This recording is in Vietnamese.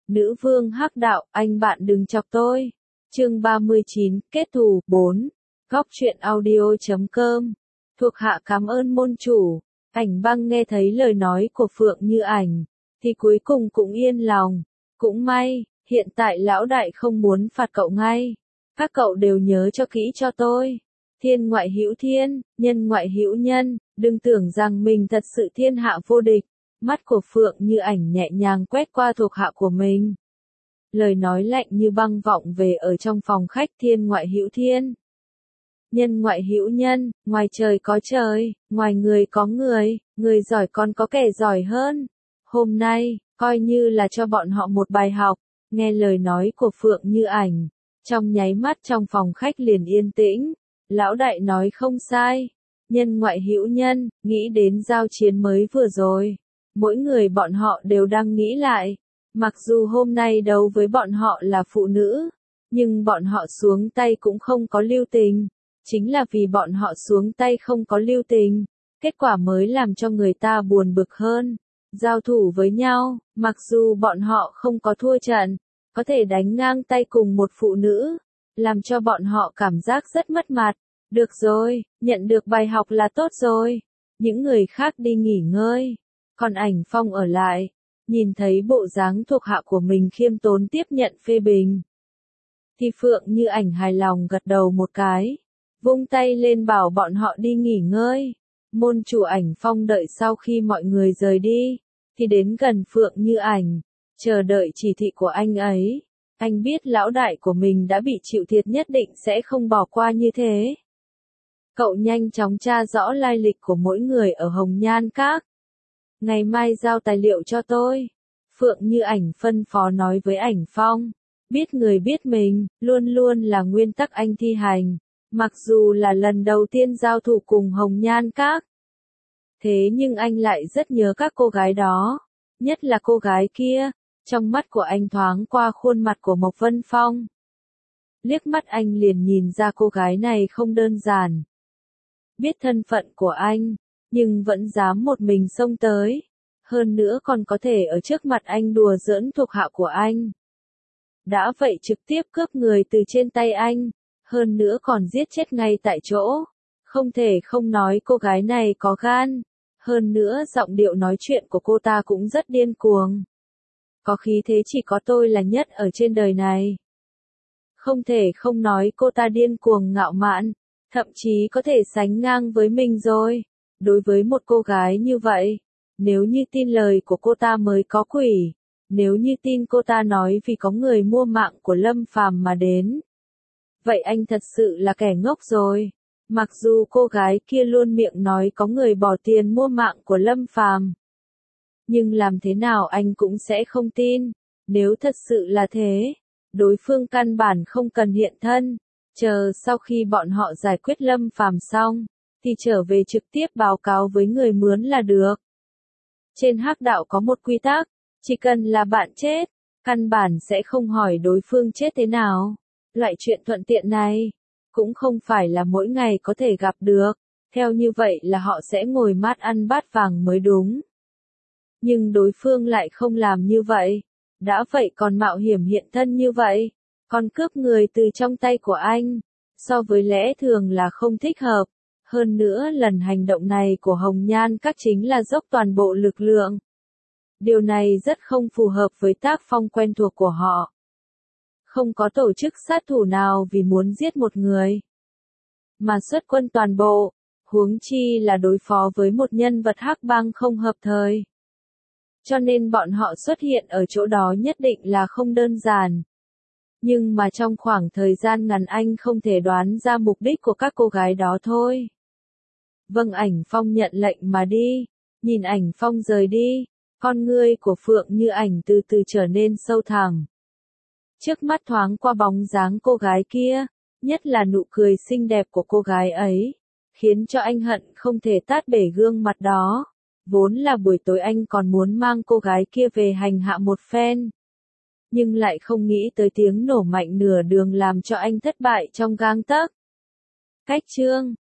Nữ vương hắc đạo, anh bạn đừng chọc tôi. Chương 39, kết thù, 4. Góc truyện audio.com. Thuộc hạ cảm ơn môn chủ. Ảnh băng nghe thấy lời nói của Phượng Như Ảnh, thì cuối cùng cũng yên lòng. Cũng may, hiện tại lão đại không muốn phạt cậu ngay. Các cậu đều nhớ cho kỹ cho tôi. Thiên ngoại hữu thiên, nhân ngoại hữu nhân, đừng tưởng rằng mình thật sự thiên hạ vô địch. Mắt của Phượng Như Ảnh nhẹ nhàng quét qua thuộc hạ của mình. Lời nói lạnh như băng vọng về ở trong phòng khách. Thiên ngoại hữu thiên, nhân ngoại hữu nhân, ngoài trời có trời, ngoài người có người, người giỏi còn có kẻ giỏi hơn. Hôm nay, coi như là cho bọn họ một bài học. Nghe lời nói của Phượng Như Ảnh, trong nháy mắt trong phòng khách liền yên tĩnh. Lão đại nói không sai, nhân ngoại hữu nhân, nghĩ đến giao chiến mới vừa rồi. Mỗi người bọn họ đều đang nghĩ lại, mặc dù hôm nay đấu với bọn họ là phụ nữ, nhưng bọn họ xuống tay cũng không có lưu tình. Chính là vì bọn họ xuống tay không có lưu tình, kết quả mới làm cho người ta buồn bực hơn. Giao thủ với nhau, mặc dù bọn họ không có thua trận, có thể đánh ngang tay cùng một phụ nữ, làm cho bọn họ cảm giác rất mất mặt. Được rồi, nhận được bài học là tốt rồi. Những người khác đi nghỉ ngơi, còn Ảnh Phong ở lại, nhìn thấy bộ dáng thuộc hạ của mình khiêm tốn tiếp nhận phê bình, thì Phượng Như Ảnh hài lòng gật đầu một cái, vung tay lên bảo bọn họ đi nghỉ ngơi. Môn chủ Ảnh Phong đợi sau khi mọi người rời đi, thì đến gần Phượng Như Ảnh, chờ đợi chỉ thị của anh ấy. Anh biết lão đại của mình đã bị chịu thiệt, nhất định sẽ không bỏ qua như thế. Cậu nhanh chóng tra rõ lai lịch của mỗi người ở Hồng Nhan Các. Ngày mai giao tài liệu cho tôi. Phượng Như Ảnh phân phó nói với Ảnh Phong. Biết người biết mình, luôn luôn là nguyên tắc anh thi hành. Mặc dù là lần đầu tiên giao thủ cùng Hồng Nhan Các, thế nhưng anh lại rất nhớ các cô gái đó. Nhất là cô gái kia. Trong mắt của anh thoáng qua khuôn mặt của Mộc Vân Phong. Liếc mắt anh liền nhìn ra cô gái này không đơn giản. Biết thân phận của anh, nhưng vẫn dám một mình xông tới. Hơn nữa còn có thể ở trước mặt anh đùa giỡn thuộc hạ của anh. Đã vậy trực tiếp cướp người từ trên tay anh, hơn nữa còn giết chết ngay tại chỗ. Không thể không nói cô gái này có gan. Hơn nữa giọng điệu nói chuyện của cô ta cũng rất điên cuồng. Có khí thế chỉ có tôi là nhất ở trên đời này. Không thể không nói cô ta điên cuồng ngạo mạn, thậm chí có thể sánh ngang với mình rồi. Đối với một cô gái như vậy, nếu như tin lời của cô ta mới có quỷ, nếu như tin cô ta nói vì có người mua mạng của Lâm Phàm mà đến, vậy anh thật sự là kẻ ngốc rồi. Mặc dù cô gái kia luôn miệng nói có người bỏ tiền mua mạng của Lâm Phàm, nhưng làm thế nào anh cũng sẽ không tin. Nếu thật sự là thế, đối phương căn bản không cần hiện thân, chờ sau khi bọn họ giải quyết Lâm Phàm xong, thì trở về trực tiếp báo cáo với người mướn là được. Trên hắc đạo có một quy tắc, chỉ cần là bạn chết, căn bản sẽ không hỏi đối phương chết thế nào. Loại chuyện thuận tiện này, cũng không phải là mỗi ngày có thể gặp được, theo như vậy là họ sẽ ngồi mát ăn bát vàng mới đúng. Nhưng đối phương lại không làm như vậy. Đã vậy còn mạo hiểm hiện thân như vậy, còn cướp người từ trong tay của anh, so với lẽ thường là không thích hợp. Hơn nữa lần hành động này của Hồng Nhan Các chính là dốc toàn bộ lực lượng. Điều này rất không phù hợp với tác phong quen thuộc của họ. Không có tổ chức sát thủ nào vì muốn giết một người mà xuất quân toàn bộ, huống chi là đối phó với một nhân vật hắc bang không hợp thời. Cho nên bọn họ xuất hiện ở chỗ đó nhất định là không đơn giản. Nhưng mà trong khoảng thời gian ngắn anh không thể đoán ra mục đích của các cô gái đó thôi. Vâng, Ảnh Phong nhận lệnh mà đi. Nhìn Ảnh Phong rời đi, con ngươi của Phượng Như Ảnh từ từ trở nên sâu thẳm. Trước mắt thoáng qua bóng dáng cô gái kia, nhất là nụ cười xinh đẹp của cô gái ấy, khiến cho anh hận không thể tát bể gương mặt đó. Vốn là buổi tối anh còn muốn mang cô gái kia về hành hạ một phen, nhưng lại không nghĩ tới tiếng nổ mạnh nửa đường làm cho anh thất bại trong gang tấc. Cách chương